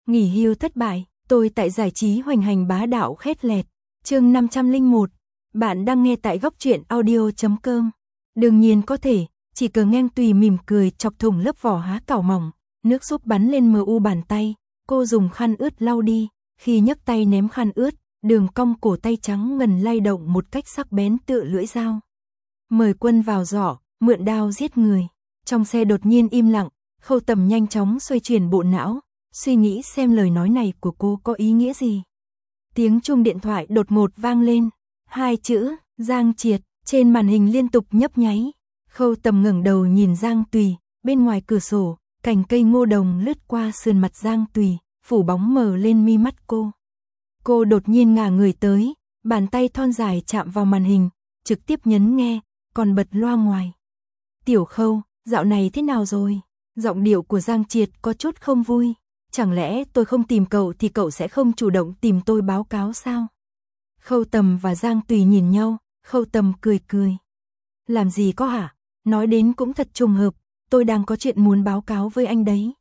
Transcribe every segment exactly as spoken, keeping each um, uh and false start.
Nghỉ hưu thất bại, tôi tại giải trí hoành hành bá đạo khét lẹt. Chương năm trăm lẻ một. Bạn đang nghe tại góc truyện audio chấm com. Đương nhiên có thể, chỉ cần ngang tùy mỉm cười chọc thủng lớp vỏ há cảo mỏng, nước súp bắn lên mờ u bàn tay, cô dùng khăn ướt lau đi, khi nhấc tay ném khăn ướt, đường cong cổ tay trắng ngần lay động một cách sắc bén tựa lưỡi dao. Mời quân vào giỏ, mượn đao giết người. Trong xe đột nhiên im lặng, Khâu Tầm nhanh chóng xoay chuyển bộ não, suy nghĩ xem lời nói này của cô có ý nghĩa gì. Tiếng chuông điện thoại đột ngột vang lên, hai chữ Giang Triệt trên màn hình liên tục nhấp nháy. Khâu Tầm ngẩng đầu nhìn Giang Tùy, bên ngoài cửa sổ, cành cây ngô đồng lướt qua sườn mặt Giang Tùy, phủ bóng mờ lên mi mắt cô. Cô đột nhiên ngả người tới, bàn tay thon dài chạm vào màn hình, trực tiếp nhấn nghe, còn bật loa ngoài. Tiểu Khâu, dạo này thế nào rồi? Giọng điệu của Giang Triệt có chút không vui. Chẳng lẽ tôi không tìm cậu thì cậu sẽ không chủ động tìm tôi báo cáo sao? Khâu Tầm và Giang Tùy nhìn nhau, Khâu Tầm cười cười. Làm gì có hả? Nói đến cũng thật trùng hợp, tôi đang có chuyện muốn báo cáo với anh đấy.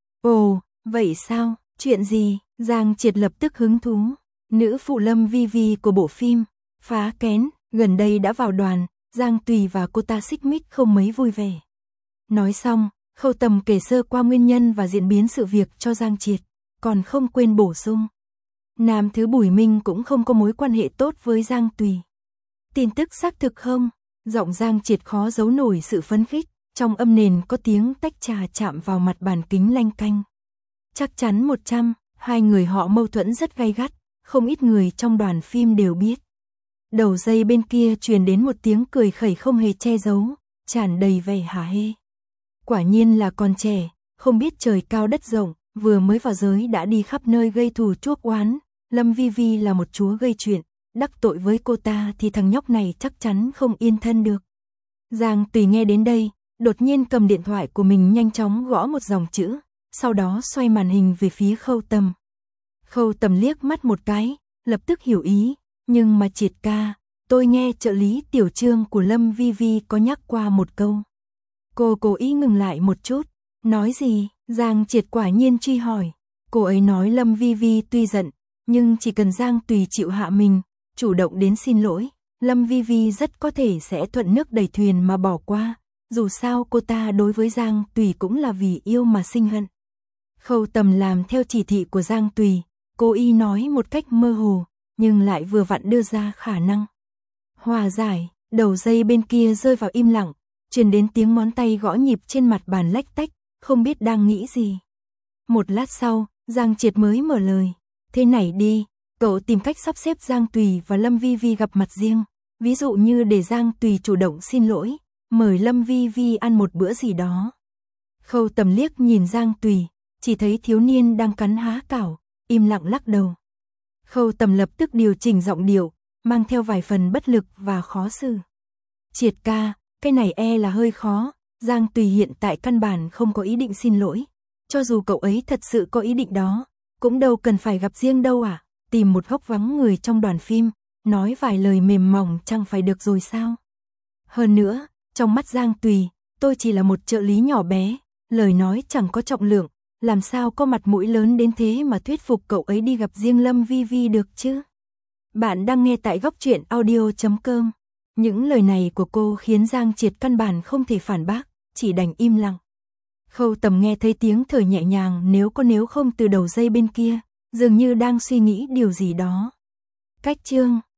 Ồ, vậy sao? Chuyện gì? Giang Triệt lập tức hứng thú. Nữ phụ Lâm Vi Vi của bộ phim Phá Kén, gần đây đã vào đoàn, Giang Tùy và cô ta xích mích không mấy vui vẻ. Nói xong, Khâu Tầm kể sơ qua nguyên nhân và diễn biến sự việc cho Giang Triệt, còn không quên bổ sung. Nam thứ Bùi Minh cũng không có mối quan hệ tốt với Giang Tùy. Tin tức xác thực không? Giọng Giang Triệt khó giấu nổi sự phấn khích, trong âm nền có tiếng tách trà chạm vào mặt bàn kính lanh canh. Chắc chắn một trăm, hai người họ mâu thuẫn rất gay gắt, không ít người trong đoàn phim đều biết. Đầu dây bên kia truyền đến một tiếng cười khẩy không hề che giấu, tràn đầy vẻ hả hê. Quả nhiên là con trẻ, không biết trời cao đất rộng, vừa mới vào giới đã đi khắp nơi gây thù chuốc oán. Lâm Vi Vi là một chúa gây chuyện, đắc tội với cô ta thì thằng nhóc này chắc chắn không yên thân được. Giang Tùy nghe đến đây, đột nhiên cầm điện thoại của mình nhanh chóng gõ một dòng chữ, sau đó xoay màn hình về phía Khâu Tầm. Khâu Tầm liếc mắt một cái, lập tức hiểu ý, nhưng mà Triệt ca, tôi nghe trợ lý tiểu trương của Lâm Vi Vi có nhắc qua một câu. Cô cố ý ngừng lại một chút, nói gì? Giang Triệt quả nhiên truy hỏi. Cô ấy nói Lâm Vi Vi tuy giận, nhưng chỉ cần Giang Tùy chịu hạ mình, chủ động đến xin lỗi, Lâm Vi Vi rất có thể sẽ thuận nước đẩy thuyền mà bỏ qua. Dù sao cô ta đối với Giang Tùy cũng là vì yêu mà sinh hận. Khâu Tầm làm theo chỉ thị của Giang Tùy, cố ý nói một cách mơ hồ, nhưng lại vừa vặn đưa ra khả năng hòa giải. Đầu dây bên kia rơi vào im lặng, truyền đến tiếng ngón tay gõ nhịp trên mặt bàn lách tách, không biết đang nghĩ gì. Một lát sau, Giang Triệt mới mở lời. Thế này đi, cậu tìm cách sắp xếp Giang Tùy và Lâm Vi Vi gặp mặt riêng, ví dụ như để Giang Tùy chủ động xin lỗi, mời Lâm Vi Vi ăn một bữa gì đó. Khâu Tầm liếc nhìn Giang Tùy, chỉ thấy thiếu niên đang cắn há cảo, im lặng lắc đầu. Khâu Tầm lập tức điều chỉnh giọng điệu, mang theo vài phần bất lực và khó xử. Triệt ca, cái này e là hơi khó, Giang Tùy hiện tại căn bản không có ý định xin lỗi. Cho dù cậu ấy thật sự có ý định đó, cũng đâu cần phải gặp riêng đâu à, tìm một góc vắng người trong đoàn phim, nói vài lời mềm mỏng chẳng phải được rồi sao. Hơn nữa, trong mắt Giang Tùy, tôi chỉ là một trợ lý nhỏ bé, lời nói chẳng có trọng lượng, làm sao có mặt mũi lớn đến thế mà thuyết phục cậu ấy đi gặp riêng Lâm Vi Vi được chứ. Bạn đang nghe tại góc truyện audio chấm com. Những lời này của cô khiến Giang Triệt căn bản không thể phản bác, chỉ đành im lặng. Khâu Tầm nghe thấy tiếng thở nhẹ nhàng nếu có nếu không từ đầu dây bên kia, dường như đang suy nghĩ điều gì đó. Cách chương